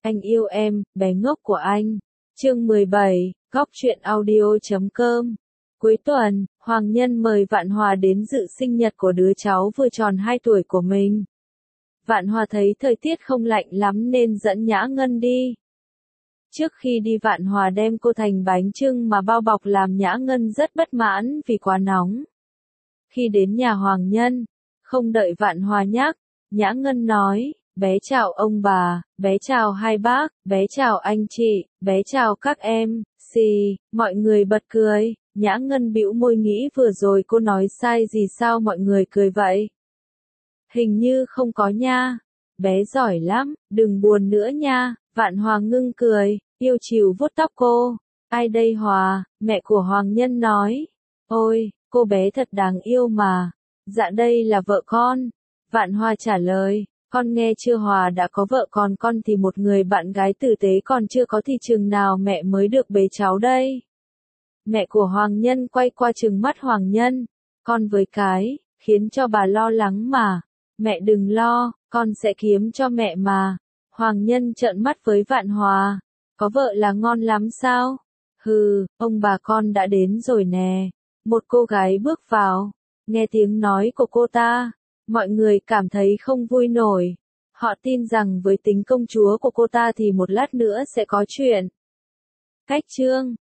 Anh yêu em, bé ngốc của anh. Chương 17, Góc truyện audio.com. Cuối tuần, Hoàng Nhân mời Vạn Hòa đến dự sinh nhật của đứa cháu vừa tròn 2 tuổi của mình. Vạn Hòa thấy thời tiết không lạnh lắm nên dẫn Nhã Ngân đi. Trước khi đi Vạn Hòa đem cô thành bánh chưng mà bao bọc làm Nhã Ngân rất bất mãn vì quá nóng. Khi đến nhà Hoàng Nhân, không đợi Vạn Hòa nhắc, Nhã Ngân nói, bé chào ông bà, bé chào hai bác, bé chào anh chị, bé chào các em, xì, mọi người bật cười. Nhã Ngân bĩu môi nghĩ vừa rồi cô nói sai gì sao mọi người cười vậy? Hình như không có nha. Bé giỏi lắm, đừng buồn nữa nha. Vạn Hòa ngưng cười, yêu chiều vuốt tóc cô. Ai đây Hòa? Mẹ của Hoàng Nhân nói. Ôi, cô bé thật đáng yêu mà. Dạ đây là vợ con. Vạn Hòa trả lời. Con nghe chưa Hòa đã có vợ còn con thì một người bạn gái tử tế còn chưa có thì chừng nào mẹ mới được bế cháu đây. Mẹ của Hoàng Nhân quay qua trừng mắt Hoàng Nhân. Con với cái, khiến cho bà lo lắng mà. Mẹ đừng lo, con sẽ kiếm cho mẹ mà. Hoàng Nhân trợn mắt với Vạn Hòa. Có vợ là ngon lắm sao? Hừ, ông bà con đã đến rồi nè. Một cô gái bước vào. Nghe tiếng nói của cô ta. Mọi người cảm thấy không vui nổi. Họ tin rằng với tính công chúa của cô ta thì một lát nữa sẽ có chuyện. Cách chương